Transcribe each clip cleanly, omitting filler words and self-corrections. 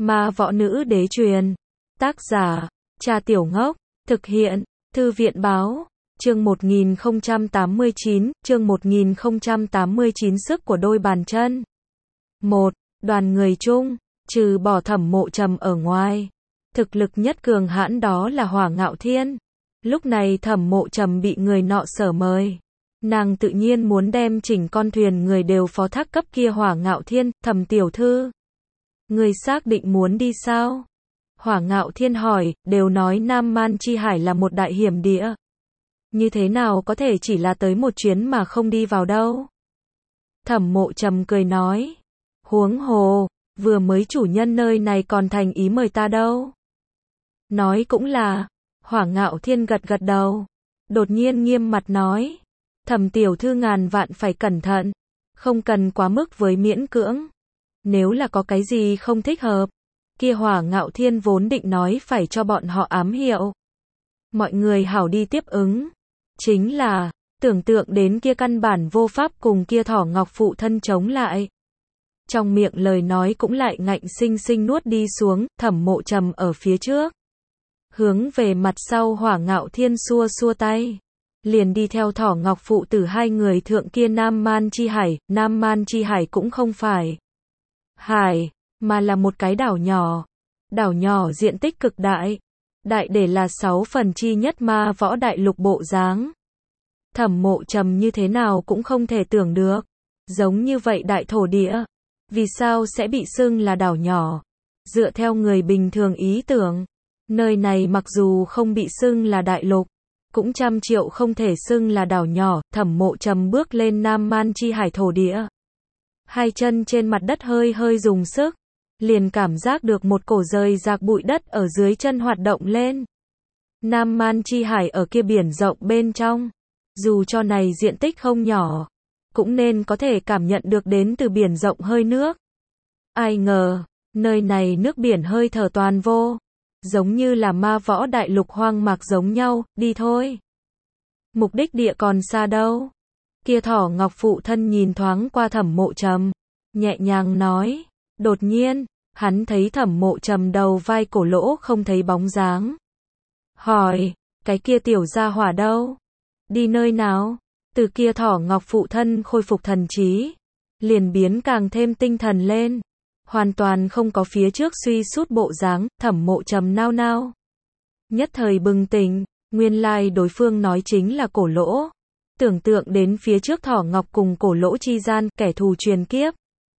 Ma võ nữ đế truyền. Tác giả, Cha Tiểu Ngốc. Thực hiện, Thư viện báo. Chương 1089, chương 1089 sức của đôi bàn chân. 1. Đoàn người chung, trừ bỏ Thẩm Mộ Trầm ở ngoài, thực lực nhất cường hãn đó là Hỏa Ngạo Thiên. Lúc này Thẩm Mộ Trầm bị người nọ sở mời. Nàng tự nhiên muốn đem chỉnh con thuyền người đều phó thác cấp kia Hỏa Ngạo Thiên. Thẩm tiểu thư, người xác định muốn đi sao? Hỏa Ngạo Thiên hỏi, đều nói Nam Man Chi Hải là một đại hiểm địa. Như thế nào có thể chỉ là tới một chuyến mà không đi vào đâu? Thẩm Mộ Trầm cười nói, huống hồ, vừa mới chủ nhân nơi này còn thành ý mời ta đâu. Nói cũng là. Hỏa Ngạo Thiên gật gật đầu, đột nhiên nghiêm mặt nói, Thẩm tiểu thư ngàn vạn phải cẩn thận, không cần quá mức với miễn cưỡng. Nếu là có cái gì không thích hợp, kia Hỏa Ngạo Thiên vốn định nói phải cho bọn họ ám hiệu, mọi người hảo đi tiếp ứng. Chính là, tưởng tượng đến kia căn bản vô pháp cùng kia Thỏ Ngọc phụ thân chống lại. Trong miệng lời nói cũng lại ngạnh sinh sinh nuốt đi xuống. Thẩm Mộ Trầm ở phía trước, hướng về mặt sau Hỏa Ngạo Thiên xua xua tay, liền đi theo Thỏ Ngọc phụ tử hai người thượng kia Nam Man Chi Hải. Nam Man Chi Hải cũng không phải hải, mà là một cái đảo nhỏ. Đảo nhỏ diện tích cực đại, đại để là 1/6 ma võ đại lục bộ dáng. Thẩm Mộ Trầm như thế nào cũng không thể tưởng được, giống như vậy đại thổ địa, vì sao sẽ bị xưng là đảo nhỏ? Dựa theo người bình thường ý tưởng, nơi này mặc dù không bị xưng là đại lục, cũng trăm triệu không thể xưng là đảo nhỏ. Thẩm Mộ Trầm bước lên Nam Man Chi Hải thổ địa, hai chân trên mặt đất hơi hơi dùng sức, liền cảm giác được một cổ rời rạc bụi đất ở dưới chân hoạt động lên. Nam Man Chi Hải ở kia biển rộng bên trong, dù cho này diện tích không nhỏ, cũng nên có thể cảm nhận được đến từ biển rộng hơi nước. Ai ngờ, nơi này nước biển hơi thở toàn vô, giống như là ma võ đại lục hoang mạc giống nhau. Đi thôi. Mục đích địa còn xa đâu? Kia Thỏ Ngọc phụ thân nhìn thoáng qua Thẩm Mộ Trầm, nhẹ nhàng nói. Đột nhiên, hắn thấy Thẩm Mộ Trầm đầu vai cổ lỗ không thấy bóng dáng. Hỏi, cái kia tiểu gia hỏa đâu? Đi nơi nào? Từ kia Thỏ Ngọc phụ thân khôi phục thần trí, liền biến càng thêm tinh thần lên, hoàn toàn không có phía trước suy sút bộ dáng. Thẩm Mộ Trầm nao nao, nhất thời bừng tỉnh, nguyên lai đối phương nói chính là cổ lỗ. Tưởng tượng đến phía trước Thỏ Ngọc cùng cổ lỗ chi gian kẻ thù truyền kiếp,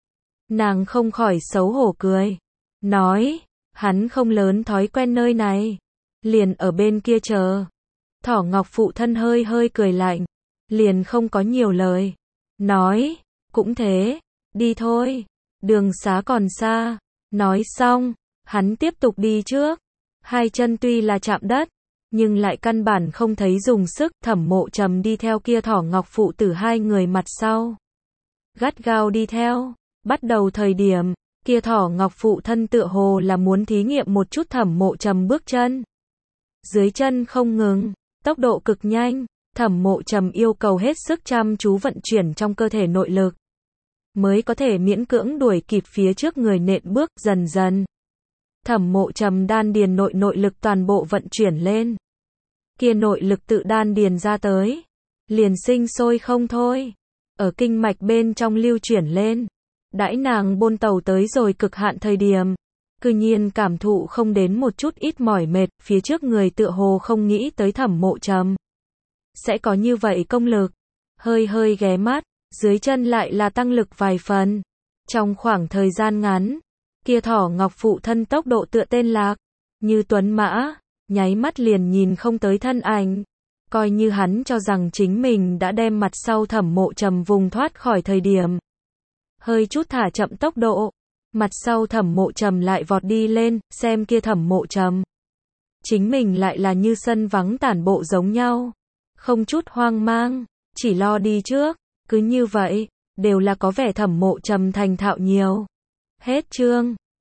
nàng không khỏi xấu hổ cười, nói, hắn không lớn thói quen nơi này, liền ở bên kia chờ. Thỏ Ngọc phụ thân hơi hơi cười lạnh, liền không có nhiều lời, nói, cũng thế, đi thôi, đường xá còn xa. Nói xong, hắn tiếp tục đi trước, hai chân tuy là chạm đất, nhưng lại căn bản không thấy dùng sức. Thẩm Mộ Trầm đi theo kia Thỏ Ngọc phụ tử hai người mặt sau, gắt gao đi theo. Bắt đầu thời điểm, kia Thỏ Ngọc phụ thân tựa hồ là muốn thí nghiệm một chút Thẩm Mộ Trầm bước chân. Dưới chân không ngừng, tốc độ cực nhanh, Thẩm Mộ Trầm yêu cầu hết sức chăm chú vận chuyển trong cơ thể nội lực, mới có thể miễn cưỡng đuổi kịp phía trước người nện bước. Dần dần, Thẩm Mộ Trầm đan điền nội lực toàn bộ vận chuyển lên. Kia nội lực tự đan điền ra tới, liền sinh sôi không thôi, ở kinh mạch bên trong lưu chuyển lên. Đãi nàng bôn tàu tới rồi cực hạn thời điểm, cư nhiên cảm thụ không đến một chút ít mỏi mệt. Phía trước người tựa hồ không nghĩ tới Thẩm Mộ Trầm sẽ có như vậy công lực, hơi hơi ghé mắt, dưới chân lại là tăng lực vài phần. Trong khoảng thời gian ngắn, kia Thỏ Ngọc phụ thân tốc độ tựa tên lạc, như tuấn mã, nháy mắt liền nhìn không tới thân ảnh. Coi như hắn cho rằng chính mình đã đem mặt sau Thẩm Mộ Trầm vùng thoát khỏi thời điểm, hơi chút thả chậm tốc độ, mặt sau Thẩm Mộ Trầm lại vọt đi lên. Xem kia Thẩm Mộ Trầm, chính mình lại là như sân vắng tản bộ giống nhau, không chút hoang mang, chỉ lo đi trước. Cứ như vậy, đều là có vẻ Thẩm Mộ Trầm thành thạo nhiều. Hết chương.